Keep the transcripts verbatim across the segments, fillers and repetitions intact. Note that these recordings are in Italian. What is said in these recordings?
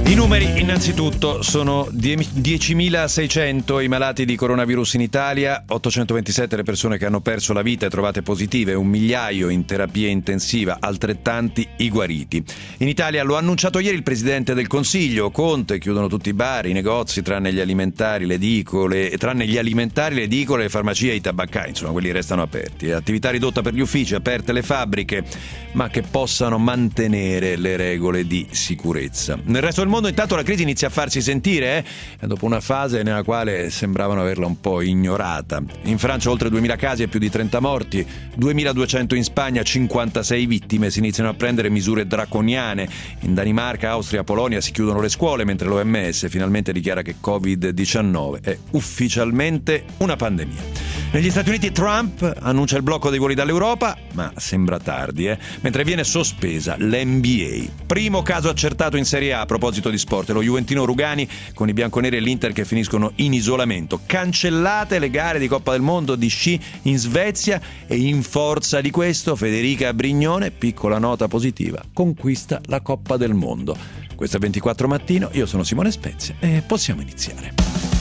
I numeri innanzitutto sono diecimilaseicento i malati di coronavirus in Italia, ottocentoventisette le persone che hanno perso la vita e trovate positive, un migliaio in terapia intensiva, altrettanti i guariti. In Italia, lo ha annunciato ieri il Presidente del Consiglio, Conte, chiudono tutti i bar, i negozi, tranne gli alimentari, le edicole, tranne gli alimentari, le edicole, le farmacie e i tabaccai, insomma quelli restano aperti. Attività ridotta per gli uffici, aperte le fabbriche, ma che possano mantenere le regole di sicurezza. Nel resto del mondo intanto la crisi inizia a farsi sentire, eh? dopo una fase nella quale sembravano averla un po' ignorata. In Francia oltre duemila casi e più di trenta morti, duemiladuecento in Spagna, cinquantasei vittime, si iniziano a prendere misure draconiane. In Danimarca, Austria, Polonia si chiudono le scuole, mentre l'O M S finalmente dichiara che covid diciannove è ufficialmente una pandemia. Negli Stati Uniti Trump annuncia il blocco dei voli dall'Europa, ma sembra tardi, eh? mentre viene sospesa l'N B A. Primo caso accertato in Serie A a proposito di sport, lo juventino Rugani con i bianconeri e l'Inter che finiscono in isolamento. Cancellate le gare di Coppa del Mondo di sci in Svezia e in forza di questo Federica Brignone, piccola nota positiva, conquista la Coppa del Mondo. Questo è ventiquattro Mattino, io sono Simone Spezia e possiamo iniziare.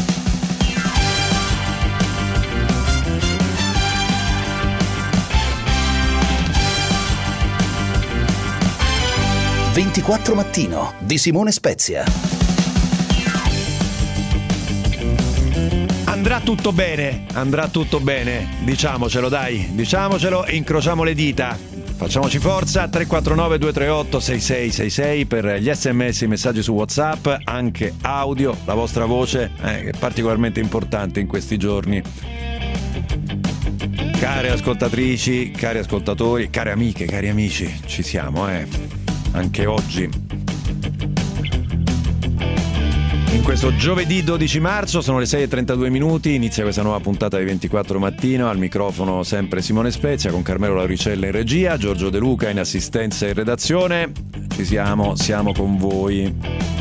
ventiquattro Mattino di Simone Spezia. Andrà tutto bene, andrà tutto bene, diciamocelo dai, diciamocelo e incrociamo le dita. Facciamoci forza. Tre quattro nove due tre otto sei sei sei sei per gli sms, i messaggi su WhatsApp, anche audio, la vostra voce eh, che è particolarmente importante in questi giorni. Care ascoltatrici, cari ascoltatori, care amiche, cari amici, ci siamo eh anche oggi. In questo giovedì dodici marzo sono le sei e trentadue minuti, inizia questa nuova puntata di ventiquattro Mattino. Al microfono sempre Simone Spezia con Carmelo Lauricella in regia, Giorgio De Luca in assistenza e redazione. Ci siamo, siamo con voi.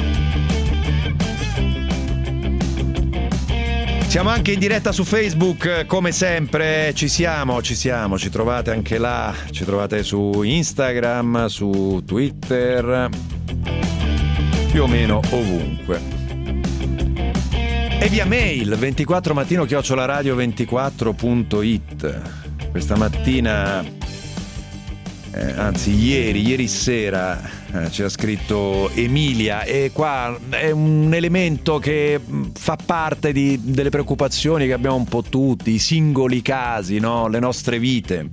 Siamo anche in diretta su Facebook, come sempre, ci siamo, ci siamo, ci trovate anche là, ci trovate su Instagram, su Twitter, più o meno ovunque. E via mail, ventiquattro mattino chiocciola radio ventiquattro punto it. Questa mattina, eh, anzi ieri, ieri sera... Eh, ci ha scritto Emilia e qua è un elemento che fa parte di, delle preoccupazioni che abbiamo un po' tutti, i singoli casi, no? Le nostre vite.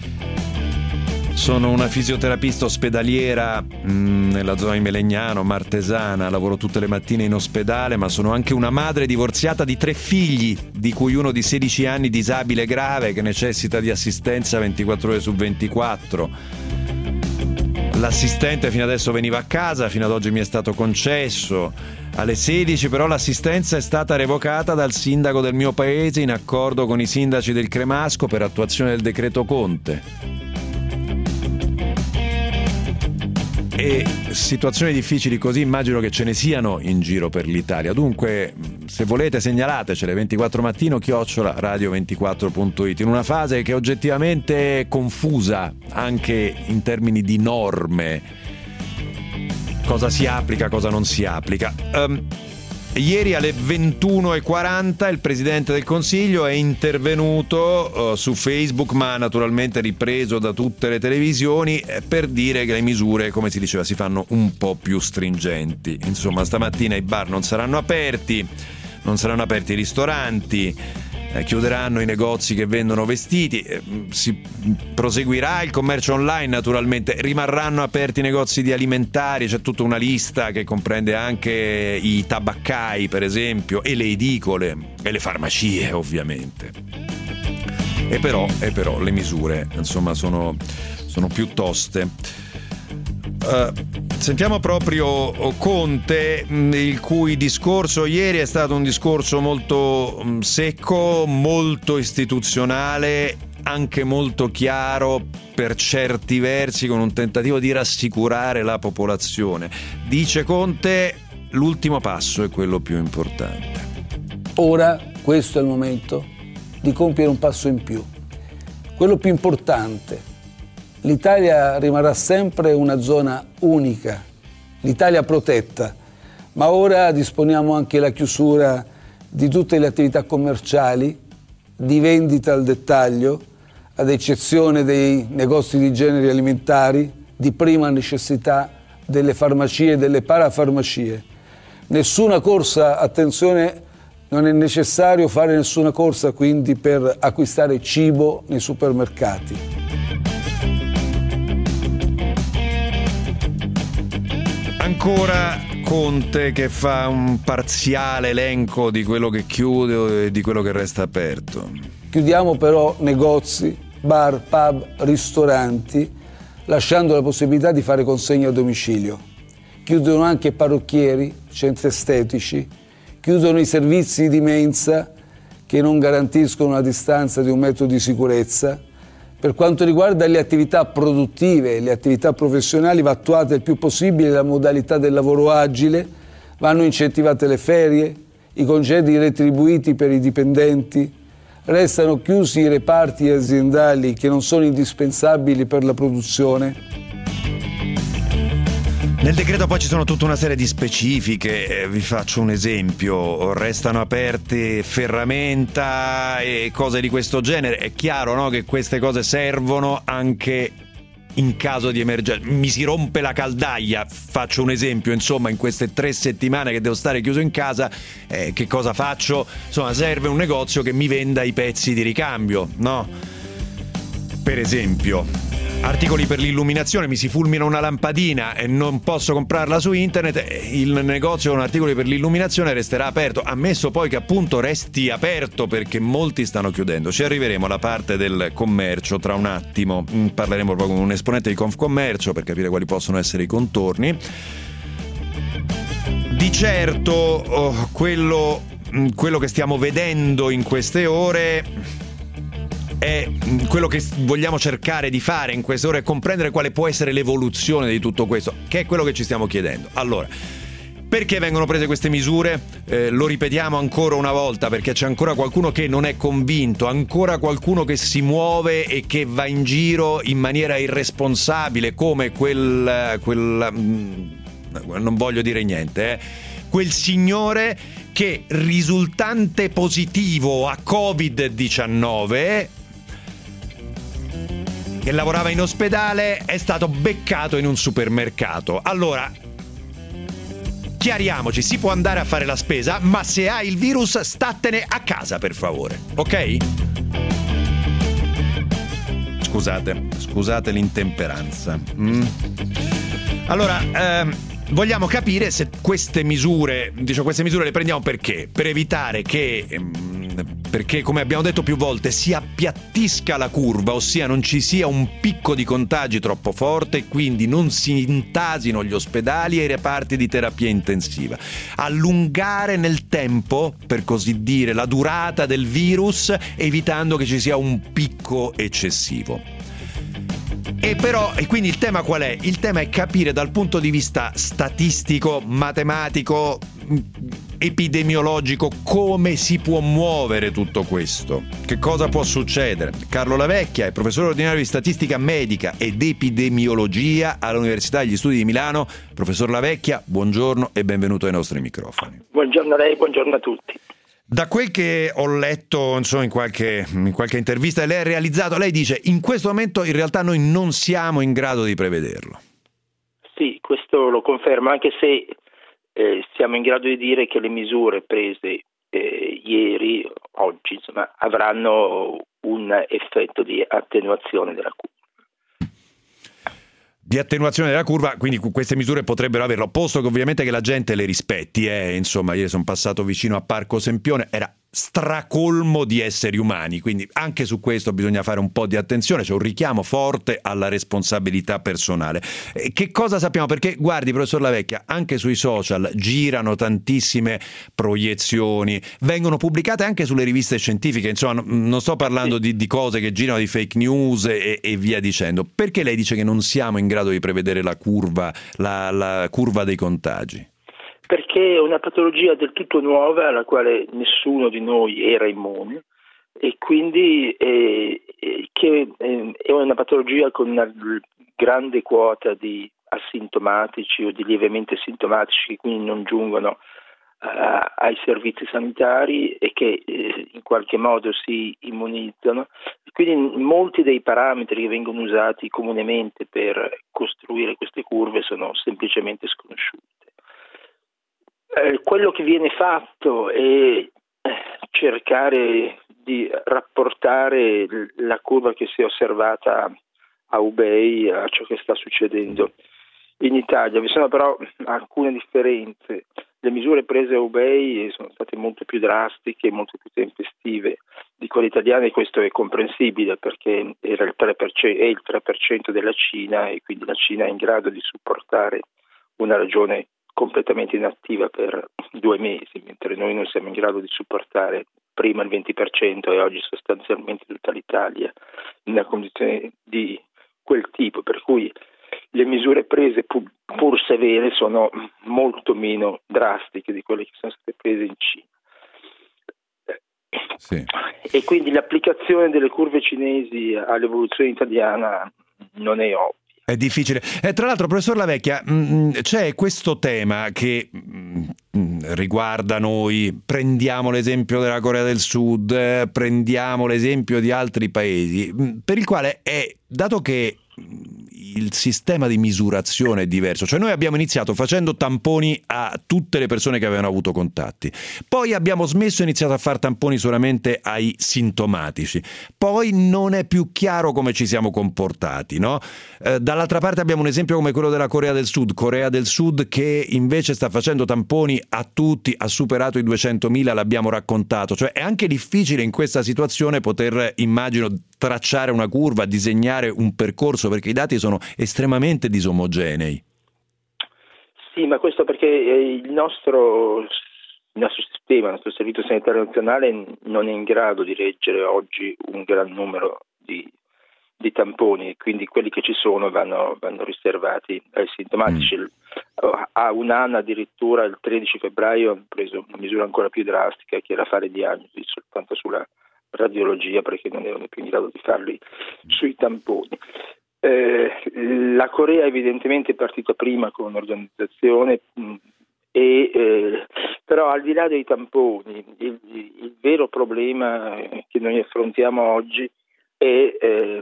Sono una fisioterapista ospedaliera mh, nella zona di Melegnano, Martesana, lavoro tutte le mattine in ospedale, ma sono anche una madre divorziata di tre figli, di cui uno di sedici anni disabile grave che necessita di assistenza ventiquattro ore su ventiquattro. L'assistente fino adesso veniva a casa, fino ad oggi mi è stato concesso. Alle sedici però l'assistenza è stata revocata dal sindaco del mio paese in accordo con i sindaci del Cremasco per attuazione del decreto Conte. E situazioni difficili così immagino che ce ne siano in giro per l'Italia. Dunque, se volete segnalatecele, ventiquattro mattino chiocciola radio ventiquattro punto it. In una fase che è oggettivamente confusa anche in termini di norme, cosa si applica, cosa non si applica. Um, Ieri alle ventuno e quaranta il Presidente del Consiglio è intervenuto uh, su Facebook, ma naturalmente ripreso da tutte le televisioni, eh, per dire che le misure, come si diceva, si fanno un po' più stringenti. Insomma, stamattina i bar non saranno aperti, non saranno aperti i ristoranti, eh, chiuderanno i negozi che vendono vestiti, eh, si proseguirà il commercio online naturalmente, rimarranno aperti i negozi di alimentari, c'è tutta una lista che comprende anche i tabaccai per esempio e le edicole e le farmacie ovviamente. E però, e però le misure insomma sono, sono più toste. Uh, sentiamo proprio Conte, il cui discorso ieri è stato un discorso molto um, secco, molto istituzionale, anche molto chiaro per certi versi, con un tentativo di rassicurare la popolazione. Dice Conte, l'ultimo passo è quello più importante. Ora questo è il momento di compiere un passo in più, quello più importante. L'Italia rimarrà sempre una zona unica, l'Italia protetta, ma ora disponiamo anche la chiusura di tutte le attività commerciali di vendita al dettaglio, ad eccezione dei negozi di generi alimentari di prima necessità, delle farmacie e delle parafarmacie. Nessuna corsa, attenzione, non è necessario fare nessuna corsa quindi per acquistare cibo nei supermercati. Ancora Conte che fa un parziale elenco di quello che chiude e di quello che resta aperto. Chiudiamo però negozi, bar, pub, ristoranti, lasciando la possibilità di fare consegne a domicilio. Chiudono anche parrucchieri, centri estetici, chiudono i servizi di mensa che non garantiscono una distanza di un metro di sicurezza. Per quanto riguarda le attività produttive, le attività professionali, va attuata il più possibile la modalità del lavoro agile, vanno incentivate le ferie, i congedi retribuiti per i dipendenti, restano chiusi i reparti aziendali che non sono indispensabili per la produzione. Nel decreto poi ci sono tutta una serie di specifiche, eh, vi faccio un esempio, restano aperte ferramenta e cose di questo genere. È chiaro, no, che queste cose servono anche in caso di emergenza. Mi si rompe la caldaia, faccio un esempio, insomma, in queste tre settimane che devo stare chiuso in casa, eh, che cosa faccio? Insomma, serve un negozio che mi venda i pezzi di ricambio, no? Per esempio. Articoli per l'illuminazione, mi si fulmina una lampadina e non posso comprarla su internet, il negozio con articoli per l'illuminazione resterà aperto, ammesso poi che appunto resti aperto perché molti stanno chiudendo. Ci arriveremo alla parte del commercio tra un attimo, parleremo proprio con un esponente di Confcommercio per capire quali possono essere i contorni. Di certo oh, quello, quello che stiamo vedendo in queste ore è quello che vogliamo cercare di fare in queste ore, è comprendere quale può essere l'evoluzione di tutto questo, che è quello che ci stiamo chiedendo. Allora, perché vengono prese queste misure? Eh, lo ripetiamo ancora una volta perché c'è ancora qualcuno che non è convinto, ancora qualcuno che si muove e che va in giro in maniera irresponsabile, come quel, quel non voglio dire niente, eh, quel signore che, risultante positivo a covid diciannove, che lavorava in ospedale, è stato beccato in un supermercato. Allora, chiariamoci, si può andare a fare la spesa, ma se hai il virus statene a casa, per favore, ok? Scusate, scusate l'intemperanza. Mm. Allora, ehm, vogliamo capire se queste misure, diciamo, queste misure le prendiamo perché? Per evitare che, perché come abbiamo detto più volte, si appiattisca la curva, ossia non ci sia un picco di contagi troppo forte e quindi non si intasino gli ospedali e i reparti di terapia intensiva. Allungare nel tempo, per così dire, la durata del virus, evitando che ci sia un picco eccessivo. E però, e quindi il tema qual è? Il tema è capire dal punto di vista statistico, matematico, epidemiologico, come si può muovere tutto questo, che cosa può succedere. Carlo Lavecchia è professore ordinario di statistica medica ed epidemiologia all'Università degli Studi di Milano. Professor Lavecchia, buongiorno e benvenuto ai nostri microfoni. Buongiorno a lei, buongiorno a tutti. Da quel che ho letto, insomma, in qualche, in qualche intervista che lei ha realizzato, lei dice: in questo momento in realtà noi non siamo in grado di prevederlo. Sì, questo lo confermo, anche se eh, siamo in grado di dire che le misure prese eh, ieri, oggi, insomma, avranno un effetto di attenuazione della curva. Di attenuazione della curva, quindi queste misure potrebbero averlo, posto che ovviamente che la gente le rispetti, eh. Insomma, ieri sono passato vicino a Parco Sempione, era stracolmo di esseri umani, quindi anche su questo bisogna fare un po' di attenzione, c'è un richiamo forte alla responsabilità personale. E che cosa sappiamo? Perché guardi, professor Lavecchia, anche sui social girano tantissime proiezioni, vengono pubblicate anche sulle riviste scientifiche, insomma non sto parlando di, di cose che girano, di fake news e, e via dicendo. Perché lei dice che non siamo in grado di prevedere la curva, la, la curva dei contagi? Perché è una patologia del tutto nuova alla quale nessuno di noi era immune e quindi è, è, che è una patologia con una grande quota di asintomatici o di lievemente sintomatici, che quindi non giungono uh, ai servizi sanitari e che eh, in qualche modo si immunizzano. Quindi molti dei parametri che vengono usati comunemente per costruire queste curve sono semplicemente sconosciute. Eh, quello che viene fatto è cercare di rapportare la curva che si è osservata a Hubei a ciò che sta succedendo in Italia. Vi sono però alcune differenze. Le misure prese a Hubei sono state molto più drastiche e molto più tempestive di quelle italiane, e questo è comprensibile perché era il tre per cento, è il tre per cento della Cina, e quindi la Cina è in grado di supportare una regione completamente inattiva per due mesi, mentre noi non siamo in grado di supportare prima il venti per cento e oggi sostanzialmente tutta l'Italia in una condizione di quel tipo, per cui le misure prese pur, pur severe sono molto meno drastiche di quelle che sono state prese in Cina. Sì. E quindi l'applicazione delle curve cinesi all'evoluzione italiana non è ovvia. È difficile. Eh, tra l'altro, professor La Vecchia, mh, c'è questo tema che mh, riguarda noi. Prendiamo l'esempio della Corea del Sud, eh, prendiamo l'esempio di altri paesi, mh, per il quale è, dato che il sistema di misurazione è diverso, cioè noi abbiamo iniziato facendo tamponi a tutte le persone che avevano avuto contatti, poi abbiamo smesso e iniziato a fare tamponi solamente ai sintomatici, poi non è più chiaro come ci siamo comportati, no? Eh, dall'altra parte abbiamo un esempio come quello della Corea del Sud, Corea del Sud che invece sta facendo tamponi a tutti, ha superato i duecentomila, l'abbiamo raccontato, cioè è anche difficile in questa situazione poter, immagino, tracciare una curva, disegnare un percorso, perché i dati sono estremamente disomogenei. Sì, ma questo perché il nostro, il nostro sistema, il nostro servizio sanitario nazionale non è in grado di reggere oggi un gran numero di, di tamponi, quindi quelli che ci sono vanno, vanno riservati ai sintomatici. Mm. A un anno addirittura, il tredici febbraio, hanno preso una misura ancora più drastica, che era fare diagnosi soltanto sulla radiologia, perché non erano più in grado di farli sui tamponi. Eh, la Corea evidentemente è partita prima con un'organizzazione mh, e eh, però al di là dei tamponi il, il vero problema che noi affrontiamo oggi è eh,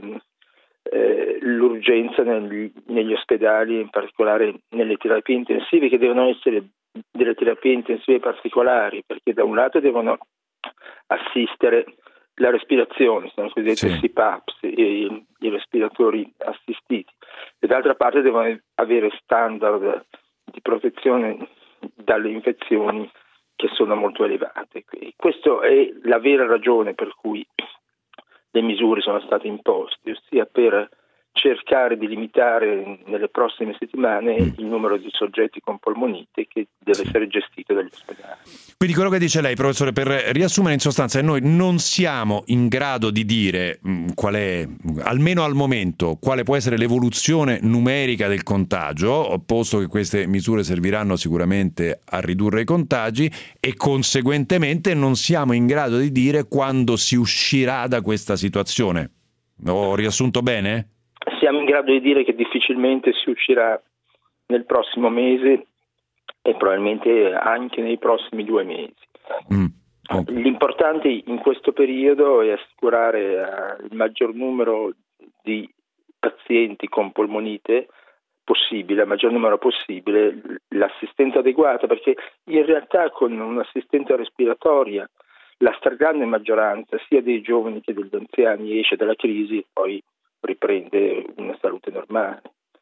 eh, l'urgenza nel, negli ospedali, in particolare nelle terapie intensive, che devono essere delle terapie intensive particolari, perché da un lato devono assistere la respirazione, sono cosiddetti sì. C PAPs, i, i respiratori assistiti, e d'altra parte devono avere standard di protezione dalle infezioni che sono molto elevate. Questa è la vera ragione per cui le misure sono state imposte, ossia per cercare di limitare nelle prossime settimane il numero di soggetti con polmonite che deve essere gestito dagli ospedali. Quindi quello che dice lei, professore, per riassumere in sostanza, noi non siamo in grado di dire mh, qual è, almeno al momento, quale può essere l'evoluzione numerica del contagio, posto che queste misure serviranno sicuramente a ridurre i contagi, e conseguentemente non siamo in grado di dire quando si uscirà da questa situazione. Ho riassunto bene? Siamo in grado di dire che difficilmente si uscirà nel prossimo mese e probabilmente anche nei prossimi due mesi. Mm, okay. L'importante in questo periodo è assicurare uh, il maggior numero di pazienti con polmonite possibile, il maggior numero possibile, l'assistenza adeguata, perché in realtà con un'assistenza respiratoria la stragrande maggioranza sia dei giovani che degli anziani esce dalla crisi e poi riprende una salute normale.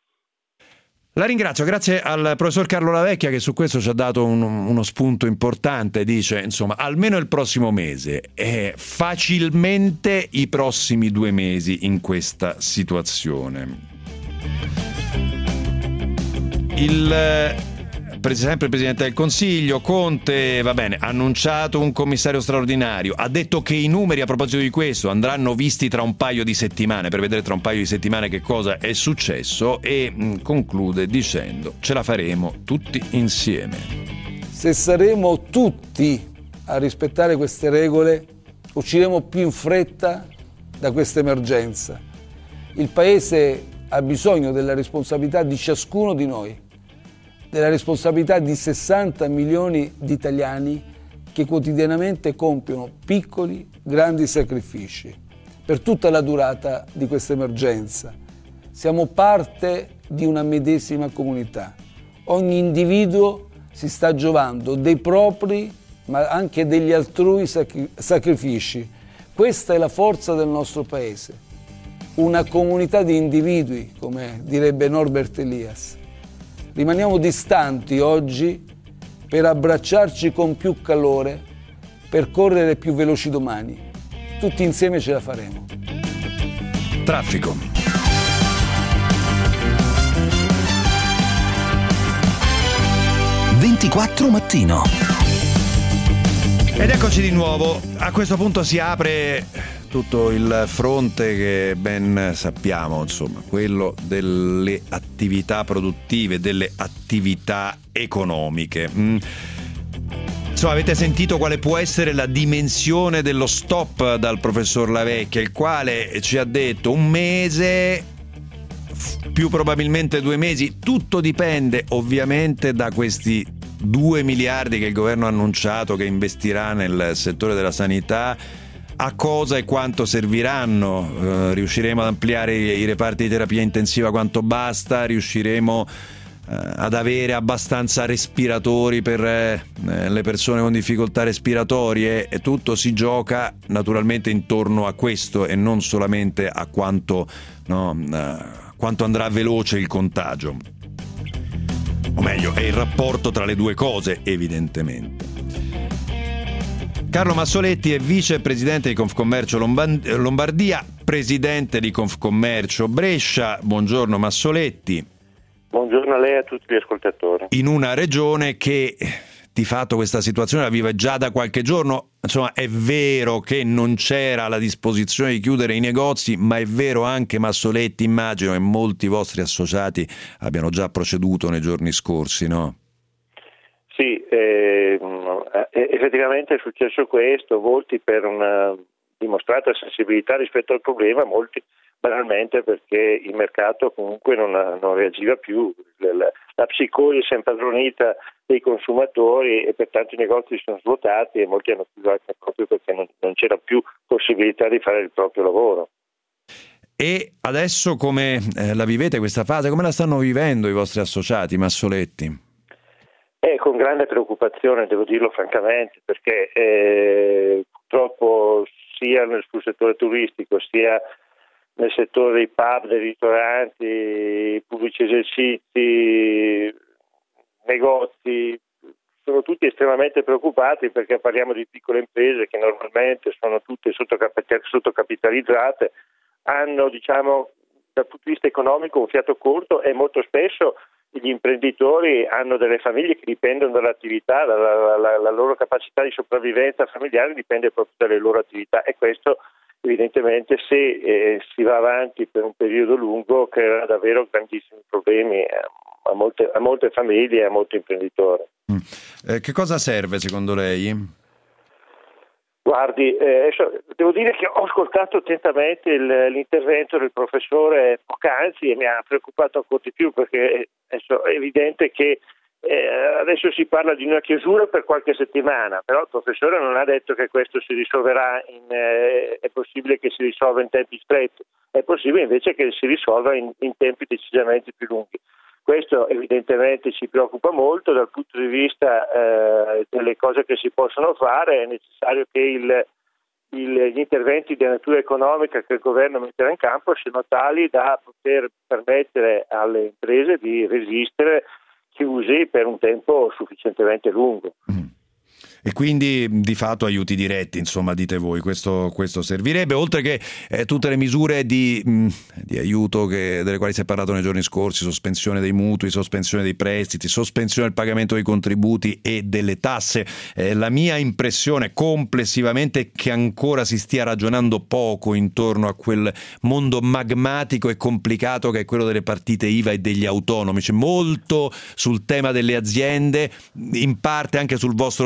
La ringrazio, grazie al professor Carlo La Vecchia che su questo ci ha dato un, uno spunto importante. Dice, insomma, almeno il prossimo mese e facilmente i prossimi due mesi in questa situazione. Il sempre il Presidente del Consiglio, Conte, va bene, ha annunciato un commissario straordinario, ha detto che i numeri a proposito di questo andranno visti tra un paio di settimane, per vedere tra un paio di settimane che cosa è successo, e mh, conclude dicendo: ce la faremo tutti insieme. Se saremo tutti a rispettare queste regole, usciremo più in fretta da questa emergenza. Il Paese ha bisogno della responsabilità di ciascuno di noi, della responsabilità di sessanta milioni di italiani che quotidianamente compiono piccoli, grandi sacrifici per tutta la durata di questa emergenza. Siamo parte di una medesima comunità. Ogni individuo si sta giovando dei propri, ma anche degli altrui sacri- sacrifici. Questa è la forza del nostro paese. Una comunità di individui, come direbbe Norbert Elias. Rimaniamo distanti oggi per abbracciarci con più calore, per correre più veloci domani. Tutti insieme ce la faremo. Traffico. ventiquattro mattino. Ed eccoci di nuovo. A questo punto si apre tutto il fronte che ben sappiamo, insomma, quello delle attività produttive, delle attività economiche. Mm. Insomma, avete sentito quale può essere la dimensione dello stop dal professor Lavecchia, il quale ci ha detto un mese, più probabilmente due mesi. Tutto dipende ovviamente da questi due miliardi che il governo ha annunciato che investirà nel settore della sanità. A cosa e quanto serviranno? Uh, riusciremo ad ampliare i, i reparti di terapia intensiva quanto basta? Riusciremo uh, ad avere abbastanza respiratori per uh, le persone con difficoltà respiratorie? E tutto si gioca naturalmente intorno a questo e non solamente a quanto, no, uh, quanto andrà veloce il contagio. O meglio, è il rapporto tra le due cose, evidentemente. Carlo Massoletti è vicepresidente di Confcommercio Lombardia, presidente di Confcommercio Brescia. Buongiorno Massoletti. Buongiorno a lei e a tutti gli ascoltatori. In una regione che di fatto questa situazione la vive già da qualche giorno. Insomma, è vero che non c'era la disposizione di chiudere i negozi, ma è vero anche, Massoletti, immagino che molti vostri associati abbiano già proceduto nei giorni scorsi, no? Sì, eh, effettivamente è successo questo, molti per una dimostrata sensibilità rispetto al problema, molti banalmente perché il mercato comunque non, non reagiva più, la, la psicosi si è impadronita dei consumatori e pertanto i negozi sono svuotati e molti hanno chiuso anche proprio perché non, non c'era più possibilità di fare il proprio lavoro. E adesso come eh, la vivete questa fase? Come la stanno vivendo i vostri associati, Massoletti? Eh, con grande preoccupazione, devo dirlo francamente, perché eh, purtroppo sia nel, sul settore turistico sia nel settore dei pub, dei ristoranti, pubblici esercizi, negozi, sono tutti estremamente preoccupati perché parliamo di piccole imprese che normalmente sono tutte sottocapitalizzate, hanno, diciamo, dal punto di vista economico un fiato corto e molto spesso gli imprenditori hanno delle famiglie che dipendono dall'attività, la, la, la loro capacità di sopravvivenza familiare dipende proprio dalle loro attività e questo evidentemente se eh, si va avanti per un periodo lungo creerà davvero grandissimi problemi a molte, a molte famiglie e a molti imprenditori. Mm. Eh, che cosa serve secondo lei? Guardi, eh, devo dire che ho ascoltato attentamente il, l'intervento del professore poc'anzi e mi ha preoccupato ancora di più perché è evidente che eh, adesso si parla di una chiusura per qualche settimana, però il professore non ha detto che questo si risolverà, in, eh, è possibile che si risolva in tempi stretti, è possibile invece che si risolva in, in tempi decisamente più lunghi. Questo evidentemente ci preoccupa molto dal punto di vista eh, delle cose che si possono fare, è necessario che il, il, gli interventi di natura economica che il governo metterà in campo siano tali da poter permettere alle imprese di resistere chiusi per un tempo sufficientemente lungo. Mm. E quindi di fatto aiuti diretti, insomma, dite voi, questo, questo servirebbe, oltre che eh, tutte le misure di, mh, di aiuto che, delle quali si è parlato nei giorni scorsi, sospensione dei mutui, sospensione dei prestiti, sospensione del pagamento dei contributi e delle tasse. Eh, la mia impressione complessivamente è che ancora si stia ragionando poco intorno a quel mondo magmatico e complicato che è quello delle partite I V A e degli autonomi. C'è molto sul tema delle aziende, in parte anche sul vostro tema, ma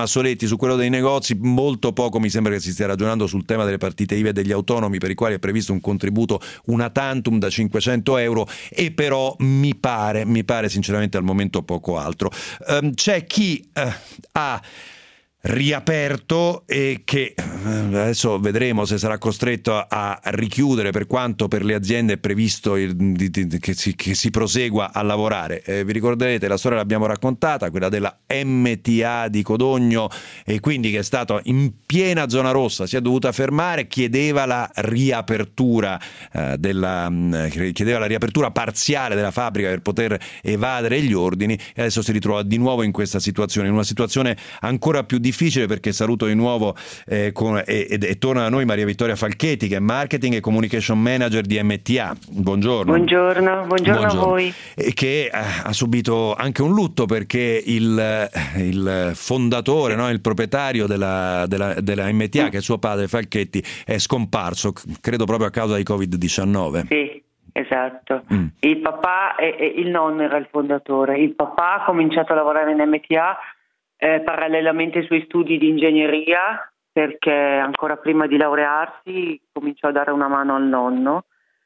Massoletti, su quello dei negozi molto poco mi sembra che si stia ragionando sul tema delle partite I V A e degli autonomi, per i quali è previsto un contributo una tantum da cinquecento euro, e però mi pare, mi pare sinceramente al momento poco altro. Um, c'è chi uh, ha riaperto e che adesso vedremo se sarà costretto a richiudere, per quanto per le aziende è previsto il, di, di, che, si, che si prosegua a lavorare. Eh, vi ricorderete, la storia l'abbiamo raccontata, quella della M T A di Codogno, e quindi che è stato in piena zona rossa, si è dovuta fermare, chiedeva la riapertura eh, della chiedeva la riapertura parziale della fabbrica per poter evadere gli ordini, e adesso si ritrova di nuovo in questa situazione, in una situazione ancora più difficile, perché saluto di nuovo eh, con, e, e, e torna da noi Maria Vittoria Falchetti, che è Marketing e Communication Manager di M T A. Buongiorno. Buongiorno, buongiorno, buongiorno. a voi. E che eh, ha subito anche un lutto, perché il, il fondatore, no, il proprietario della, della, della M T A, mm. che è suo padre Falchetti, è scomparso, credo proprio a causa di covid diciannove. Sì. Esatto, mm. il papà e, e il nonno era il fondatore. Il papà ha cominciato a lavorare in M T A Eh, parallelamente ai suoi studi di ingegneria, perché ancora prima di laurearsi cominciò a dare una mano al nonno,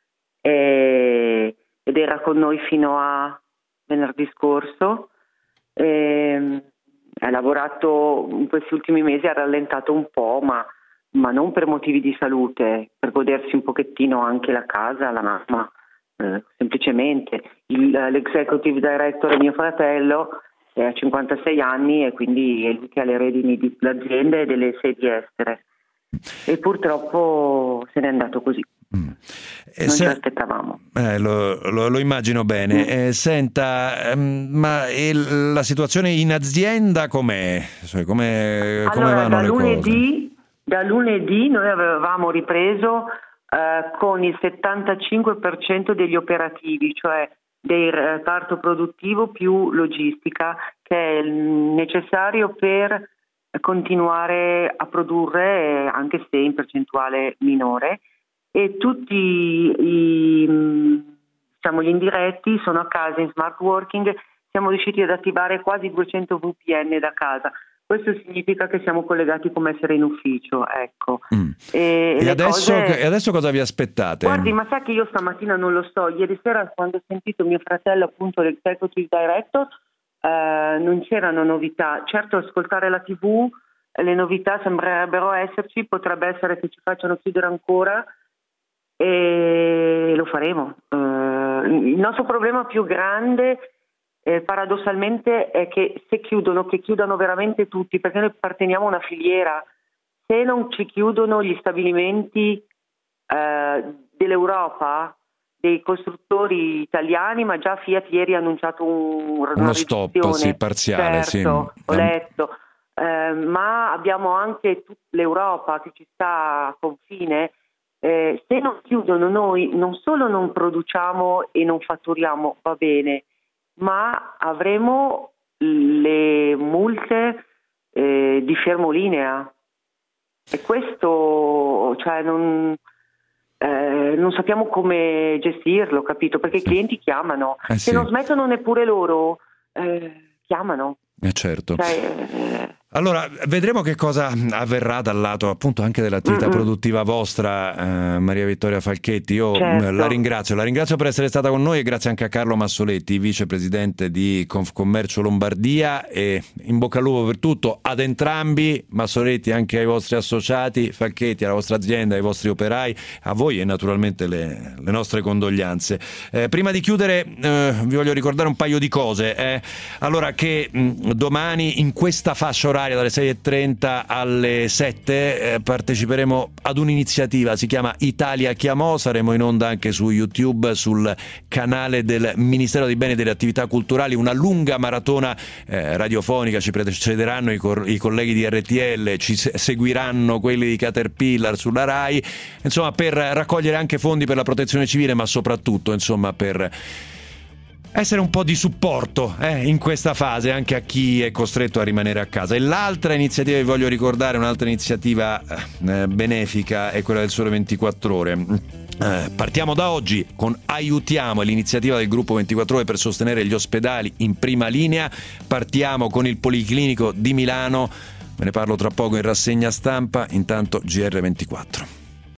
e, ed era con noi fino a venerdì scorso. E, ha lavorato in questi ultimi mesi, ha rallentato un po', ma, ma non per motivi di salute, per godersi un pochettino anche la casa, la mamma, eh, semplicemente. Il, l'executive director è mio fratello, ha cinquantasei anni, e quindi è lui che ha le redini dell'azienda e delle sedi estere, e purtroppo se n'è andato così. Mm. Non se... ce l'aspettavamo. Eh, lo, lo, lo immagino bene. Mm. Eh, senta, ehm, ma il, la situazione in azienda com'è? Cioè, come, allora, come vanno da le lunedì, cose? Da lunedì noi avevamo ripreso eh, con il settantacinque per cento degli operativi, cioè del reparto produttivo più logistica, che è necessario per continuare a produrre, anche se in percentuale minore, e tutti i, diciamo, gli indiretti sono a casa in smart working. Siamo riusciti ad attivare quasi duecento V P N da casa. Questo significa che siamo collegati come essere in ufficio, ecco. Mm. E, e, adesso, cose... e adesso cosa vi aspettate? Guardi, ma sa che io stamattina non lo so. Ieri sera, quando ho sentito mio fratello, appunto l'executive director, eh, non c'erano novità. Certo, ascoltare la tivù, le novità sembrerebbero esserci, potrebbe essere che ci facciano chiudere ancora, e lo faremo. Eh, il nostro problema più grande, Eh, paradossalmente, è che se chiudono, che chiudano veramente tutti, perché noi apparteniamo a una filiera. Se non ci chiudono gli stabilimenti eh, dell'Europa, dei costruttori italiani, ma già Fiat ieri ha annunciato un, uno stop, sì, parziale, certo, sì. Ho letto, eh, ma abbiamo anche tutta l'Europa che ci sta a confine. Eh, se non chiudono, noi non solo non produciamo e non fatturiamo, va bene, ma avremo le multe eh, di fermolinea, e questo, cioè, non, eh, non sappiamo come gestirlo, capito? Perché i clienti chiamano, eh se sì. non smettono neppure loro, eh, chiamano. Eh certo. Cioè, eh, Allora, vedremo che cosa avverrà dal lato appunto anche dell'attività Mm-mm. produttiva vostra, eh, Maria Vittoria Falchetti. Io certo. la ringrazio, la ringrazio per essere stata con noi, e grazie anche a Carlo Massoletti, vicepresidente di Confcommercio Lombardia, e in bocca al lupo per tutto ad entrambi, Massoletti anche ai vostri associati, Falchetti alla vostra azienda, ai vostri operai, a voi e naturalmente le, le nostre condoglianze. Eh, prima di chiudere eh, vi voglio ricordare un paio di cose. Eh. Allora, che mh, domani in questa fascia oraria dalle sei e trenta alle sette eh, parteciperemo ad un'iniziativa, si chiama Italia Chiamò, saremo in onda anche su YouTube, sul canale del Ministero dei Beni e delle Attività Culturali, una lunga maratona eh, radiofonica, ci precederanno i, cor- i colleghi di R T L, ci se- seguiranno quelli di Caterpillar sulla Rai, insomma, per raccogliere anche fondi per la protezione civile, ma soprattutto insomma per essere un po' di supporto eh, in questa fase anche a chi è costretto a rimanere a casa. E l'altra iniziativa che vi voglio ricordare, un'altra iniziativa eh, benefica, è quella del Sole ventiquattro Ore. Eh, partiamo da oggi con Aiutiamo, l'iniziativa del gruppo ventiquattro Ore per sostenere gli ospedali in prima linea. Partiamo con il Policlinico di Milano, Ve ne parlo tra poco in rassegna stampa, intanto G R ventiquattro.